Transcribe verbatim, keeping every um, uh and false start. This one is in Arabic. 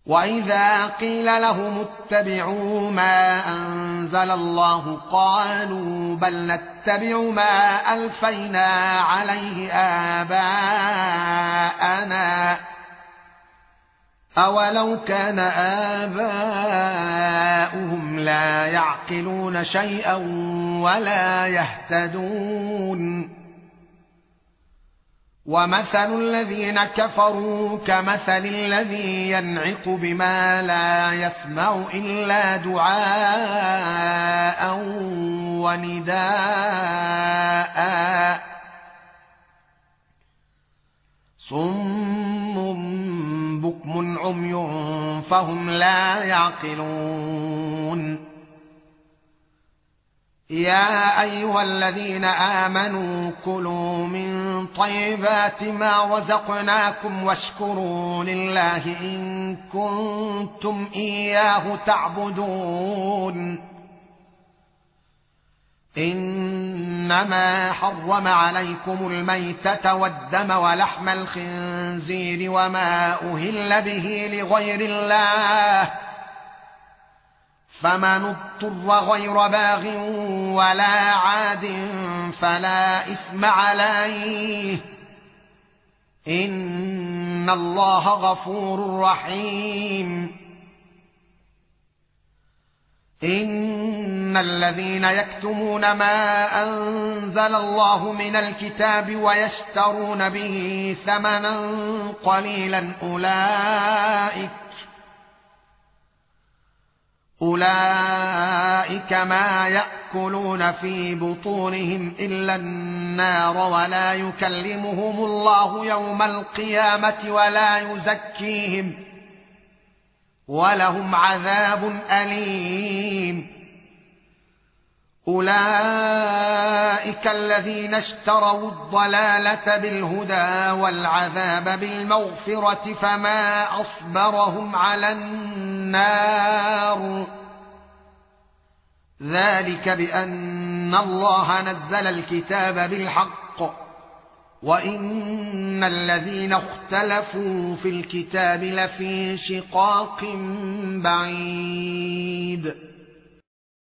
وإذا قيل لهم اتبعوا ما أنزل الله قالوا بل نتبع ما ألفينا عليه آباءنا أولو كان آباؤهم لا يعقلون شيئا ولا يهتدون ومثل الذين كفروا كمثل الذي ينعق بما لا يسمع إلا دعاء ونداء صم بكم عمي فهم لا يعقلون يا أيها الذين آمنوا كلوا من طيبات ما رزقناكم واشكروا لله إن كنتم إياه تعبدون إنما حرم عليكم الميتة والدم ولحم الخنزير وما أهل به لغير الله فمن اضطر غير باغ ولا عاد فلا إثم عليه إن الله غفور رحيم إن الذين يكتمون ما أنزل الله من الكتاب ويشترون به ثمنا قليلا أولئك أولئك ما يأكلون في بطونهم إلا النار ولا يكلمهم الله يوم القيامة ولا يزكيهم ولهم عذاب أليم أولئك الذين اشتروا الضلالة بالهدى والعذاب بالمغفرة فما أصبرهم على النار ذلك بأن الله نزل الكتاب بالحق وإن الذين اختلفوا في الكتاب لفي شقاق بعيد